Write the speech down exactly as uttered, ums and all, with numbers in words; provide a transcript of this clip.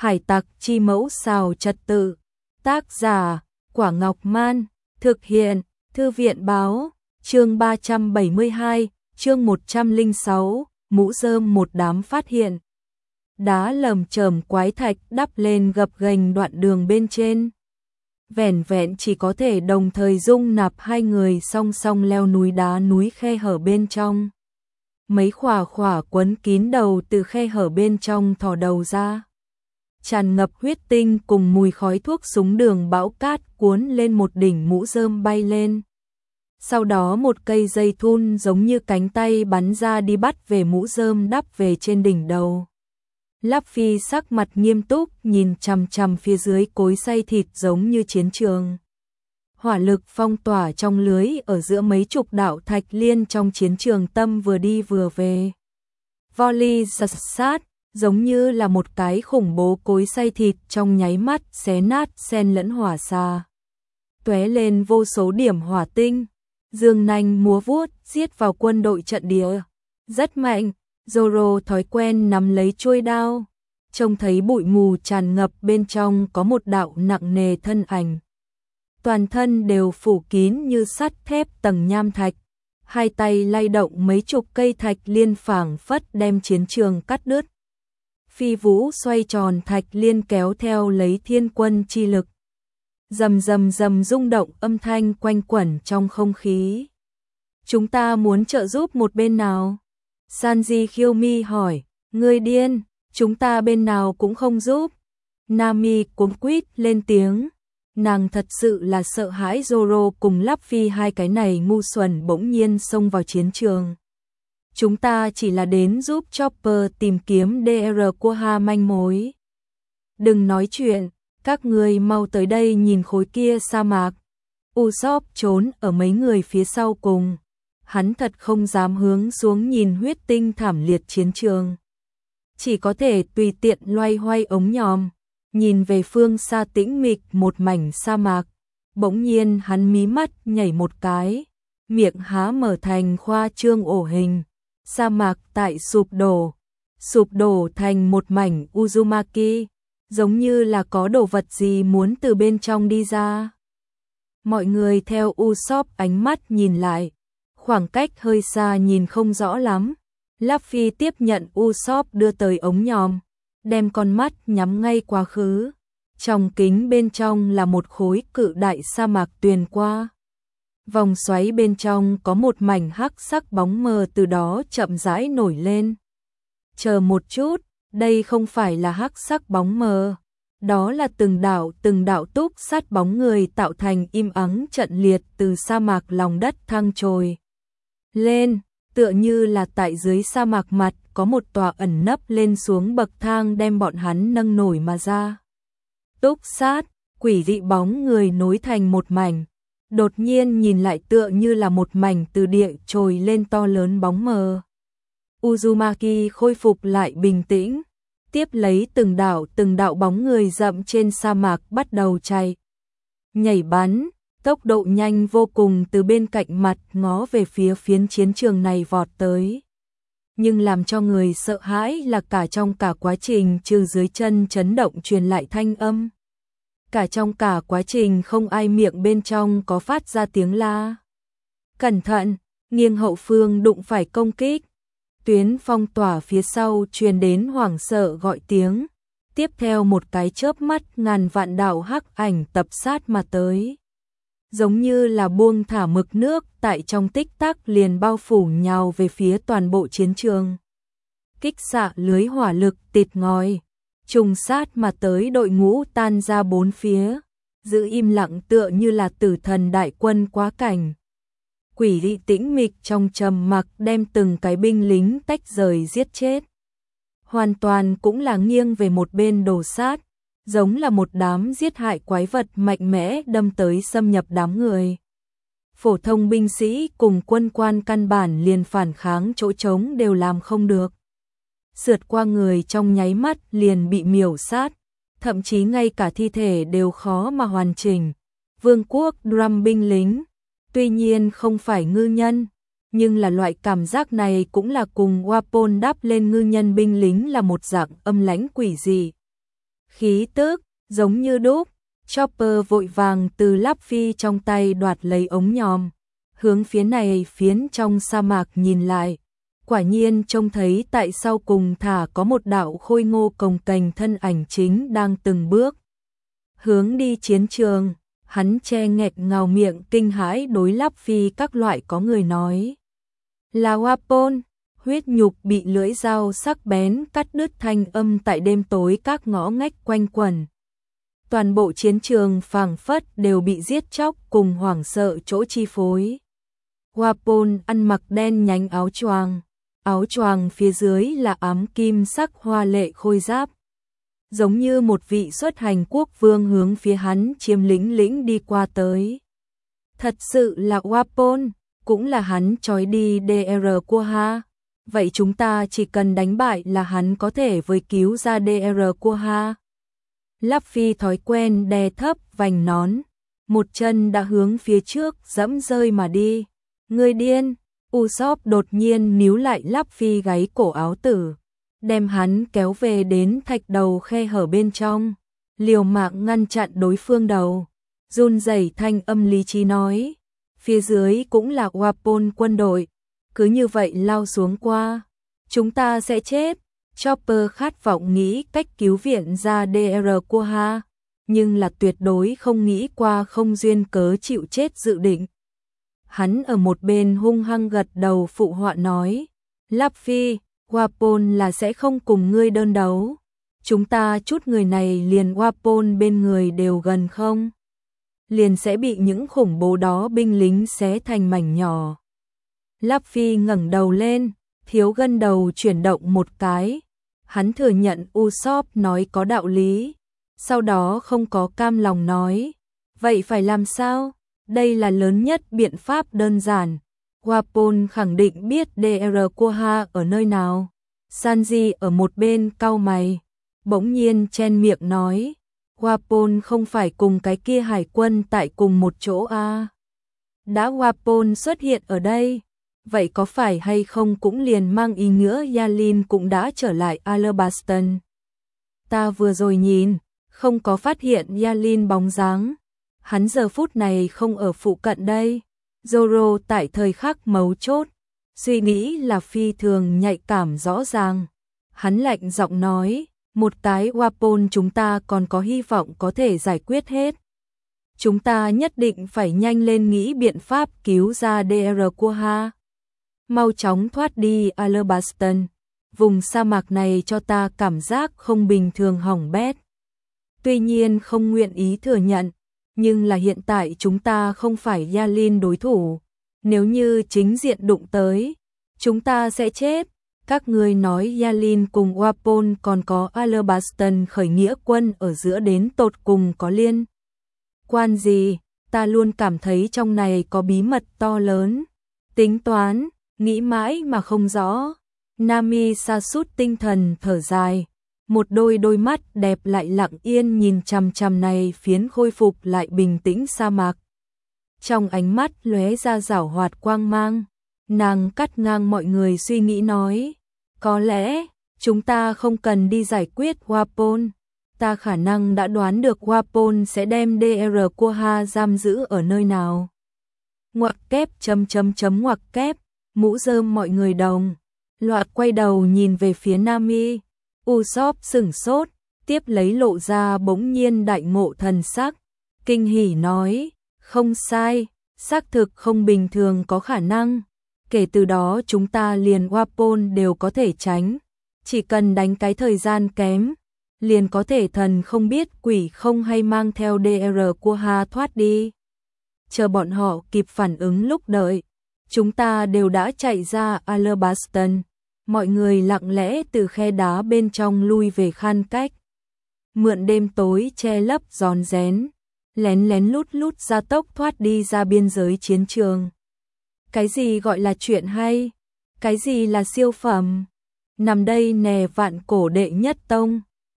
Hải tặc chi mẫu xào trật tự. Tác giả, Quả Ngọc Man. Thực hiện, Thư viện báo. Chương ba trăm bảy mươi hai, chương một trăm lẻ sáu, mũ rơm một đám phát hiện. Đá lởm chởm quái thạch đắp lên gập ghềnh đoạn đường bên trên. Vẻn vẹn chỉ có thể đồng thời dung nạp hai người song song leo núi đá núi khe hở bên trong. Mấy khỏa khỏa quấn kín đầu từ khe hở bên trong thò đầu ra. Tràn ngập huyết tinh cùng mùi khói thuốc súng đường bão cát cuốn lên một đỉnh mũ rơm bay lên. Sau đó một cây dây thun giống như cánh tay bắn ra đi bắt về mũ rơm đắp về trên đỉnh đầu. Luffy sắc mặt nghiêm túc nhìn chằm chằm phía dưới cối xay thịt giống như chiến trường. Hỏa lực phong tỏa trong lưới ở giữa mấy chục đạo thạch liên trong chiến trường tâm vừa đi vừa về. Volley giật sát, giống như là một cái khủng bố cối xay thịt trong nháy mắt xé nát xen lẫn hỏa xa. Tóe lên vô số điểm hỏa tinh, dương nanh múa vuốt giết vào quân đội trận địa. Rất mạnh, Zoro thói quen nắm lấy chuôi đao, trông thấy bụi mù tràn ngập bên trong có một đạo nặng nề thân ảnh. Toàn thân đều phủ kín như sắt thép tầng nham thạch, hai tay lay động mấy chục cây thạch liên phảng phất đem chiến trường cắt đứt. Phi vũ xoay tròn thạch liên kéo theo lấy thiên quân chi lực. Rầm rầm rầm rung động âm thanh quanh quẩn trong không khí. Chúng ta muốn trợ giúp một bên nào? Sanji Kyomi hỏi, ngươi điên, chúng ta bên nào cũng không giúp. Nami cuống quýt lên tiếng, nàng thật sự là sợ hãi Zoro cùng Luffy hai cái này ngu xuẩn bỗng nhiên xông vào chiến trường. Chúng ta chỉ là đến giúp Chopper tìm kiếm đê rờ Quoha manh mối. Đừng nói chuyện, các người mau tới đây nhìn khối kia sa mạc. Usopp trốn ở mấy người phía sau cùng. Hắn thật không dám hướng xuống nhìn huyết tinh thảm liệt chiến trường. Chỉ có thể tùy tiện loay hoay ống nhòm, nhìn về phương xa tĩnh mịch một mảnh sa mạc. Bỗng nhiên hắn mí mắt nhảy một cái, miệng há mở thành khoa trương ổ hình. Sa mạc tại sụp đổ, sụp đổ thành một mảnh Uzumaki, giống như là có đồ vật gì muốn từ bên trong đi ra. Mọi người theo Usopp ánh mắt nhìn lại, khoảng cách hơi xa nhìn không rõ lắm. Luffy tiếp nhận Usopp đưa tới ống nhòm, đem con mắt nhắm ngay quá khứ. Trong kính bên trong là một khối cự đại sa mạc tuyền qua. Vòng xoáy bên trong có một mảnh hắc sắc bóng mờ từ đó chậm rãi nổi lên. Chờ một chút, đây không phải là hắc sắc bóng mờ, đó là từng đạo từng đạo túc sát bóng người tạo thành im ắng trận liệt từ sa mạc lòng đất thăng trồi lên, tựa như là tại dưới sa mạc mặt có một tòa ẩn nấp lên xuống bậc thang đem bọn hắn nâng nổi mà ra. Túc sát, quỷ dị bóng người nối thành một mảnh. Đột nhiên nhìn lại tựa như là một mảnh từ địa trồi lên to lớn bóng mờ. Uzumaki khôi phục lại bình tĩnh, tiếp lấy từng đạo từng đạo bóng người rậm trên sa mạc bắt đầu chạy. Nhảy bắn, tốc độ nhanh vô cùng từ bên cạnh mặt ngó về phía phiến chiến trường này vọt tới. Nhưng làm cho người sợ hãi là cả trong cả quá trình trừ dưới chân chấn động truyền lại thanh âm. Cả trong cả quá trình không ai miệng bên trong có phát ra tiếng la. Cẩn thận, nghiêng hậu phương đụng phải công kích. Tuyến phong tỏa phía sau truyền đến hoảng sợ gọi tiếng. Tiếp theo một cái chớp mắt ngàn vạn đạo hắc ảnh tập sát mà tới. Giống như là buông thả mực nước tại trong tích tắc liền bao phủ nhào về phía toàn bộ chiến trường. Kích xạ lưới hỏa lực tịt ngòi. Trùng sát mà tới đội ngũ tan ra bốn phía, giữ im lặng tựa như là tử thần đại quân quá cảnh. Quỷ dị tĩnh mịch trong trầm mặc đem từng cái binh lính tách rời giết chết. Hoàn toàn cũng là nghiêng về một bên đổ sát, giống là một đám giết hại quái vật mạnh mẽ đâm tới xâm nhập đám người. Phổ thông binh sĩ cùng quân quan căn bản liền phản kháng chỗ trống đều làm không được. Sượt qua người trong nháy mắt liền bị miểu sát, thậm chí ngay cả thi thể đều khó mà hoàn chỉnh. Vương quốc Drum binh lính, tuy nhiên không phải ngư nhân, nhưng là loại cảm giác này cũng là cùng Wapol đáp lên ngư nhân binh lính là một dạng âm lãnh quỷ dị. khí tức, giống như đúc. Chopper vội vàng từ Lắp Phi trong tay đoạt lấy ống nhòm, hướng phía này phiến trong sa mạc nhìn lại. Quả nhiên trông thấy tại sau cùng thả có một đạo khôi ngô cồng kềnh thân ảnh chính đang từng bước hướng đi chiến trường. Hắn che nghẹt ngào miệng kinh hãi đối Lắp Phi các loại có người nói là Wapol. Huyết nhục bị lưỡi dao sắc bén cắt đứt thanh âm tại đêm tối các ngõ ngách quanh quẩn. Toàn bộ chiến trường phảng phất đều bị giết chóc cùng hoảng sợ chỗ chi phối. Wapol ăn mặc đen nhánh áo choàng, áo choàng phía dưới là ám kim sắc hoa lệ khôi giáp. Giống như một vị xuất hành quốc vương hướng phía hắn chiếm lĩnh lĩnh đi qua tới. Thật sự là Wapol, cũng là hắn trói đi đê rờ Quha. Vậy chúng ta chỉ cần đánh bại là hắn có thể với cứu ra đê rờ Quha. Lắp Phi thói quen đè thấp vành nón, một chân đã hướng phía trước dẫm rơi mà đi. Người điên, Usopp đột nhiên níu lại Lắp Phi gáy cổ áo tử, đem hắn kéo về đến thạch đầu khe hở bên trong, liều mạng ngăn chặn đối phương đầu. Run rẩy thanh âm lý trí nói, phía dưới cũng là Wapol quân đội, cứ như vậy lao xuống qua, chúng ta sẽ chết. Chopper khát vọng nghĩ cách cứu viện ra đê rờ Quha, nhưng là tuyệt đối không nghĩ qua không duyên cớ chịu chết dự định. Hắn ở một bên hung hăng gật đầu phụ họa nói, Lắp Phi, Wapol là sẽ không cùng ngươi đơn đấu. Chúng ta chút người này liền Wapol bên người đều gần không, liền sẽ bị những khủng bố đó binh lính xé thành mảnh nhỏ. Lắp Phi ngẩng đầu lên, thiếu gân đầu chuyển động một cái. Hắn thừa nhận Usopp nói có đạo lý, sau đó không có cam lòng nói, vậy phải làm sao? Đây là lớn nhất biện pháp đơn giản. Wapol khẳng định biết đê rờ Quha ở nơi nào. Sanji ở một bên cau mày, bỗng nhiên chen miệng nói, Wapol không phải cùng cái kia hải quân tại cùng một chỗ à? Đã Wapol xuất hiện ở đây, vậy có phải hay không cũng liền mang ý nghĩa Yalin cũng đã trở lại Alabaston. Ta vừa rồi nhìn, không có phát hiện Yalin bóng dáng. Hắn giờ phút này không ở phụ cận đây. Zoro tại thời khắc mấu chốt, suy nghĩ là phi thường nhạy cảm rõ ràng. Hắn lạnh giọng nói, một cái Wapol chúng ta còn có hy vọng có thể giải quyết hết. Chúng ta nhất định phải nhanh lên nghĩ biện pháp cứu ra đê rờ Quha. Mau chóng thoát đi Alabaston. Vùng sa mạc này cho ta cảm giác không bình thường hỏng bét. Tuy nhiên không nguyện ý thừa nhận, nhưng là hiện tại chúng ta không phải Yalin đối thủ. Nếu như chính diện đụng tới, chúng ta sẽ chết. Các ngươi nói Yalin cùng Wapol còn có Alabaston khởi nghĩa quân ở giữa đến tột cùng có liên quan gì? Ta luôn cảm thấy trong này có bí mật to lớn. Tính toán, nghĩ mãi mà không rõ. Nami sa sút tinh thần thở dài, một đôi đôi mắt đẹp lại lặng yên nhìn chằm chằm này phiến khôi phục lại bình tĩnh sa mạc. Trong ánh mắt lóe ra giảo hoạt quang mang, nàng cắt ngang mọi người suy nghĩ nói, có lẽ chúng ta không cần đi giải quyết Wapol. Ta khả năng đã đoán được Wapol sẽ đem đê rờ Quha giam giữ ở nơi nào. Ngoặc kép chấm chấm chấm ngoặc kép, mũ rơm mọi người đồng loạt quay đầu nhìn về phía Nami. Usopp sửng sốt, tiếp lấy lộ ra bỗng nhiên đại ngộ thần sắc, kinh hỉ nói, không sai, xác thực không bình thường có khả năng. Kể từ đó chúng ta liền Wapol đều có thể tránh, chỉ cần đánh cái thời gian kém, liền có thể thần không biết quỷ không hay mang theo đê rờ Quha thoát đi. Chờ bọn họ kịp phản ứng lúc đợi, chúng ta đều đã chạy ra Alabaston. Mọi người lặng lẽ từ khe đá bên trong lui về khan cách. Mượn đêm tối che lấp giòn rén, lén lén lút lút ra tốc thoát đi ra biên giới chiến trường. Cái gì gọi là chuyện hay? Cái gì là siêu phẩm? Nằm đây nè vạn cổ đệ nhất tông.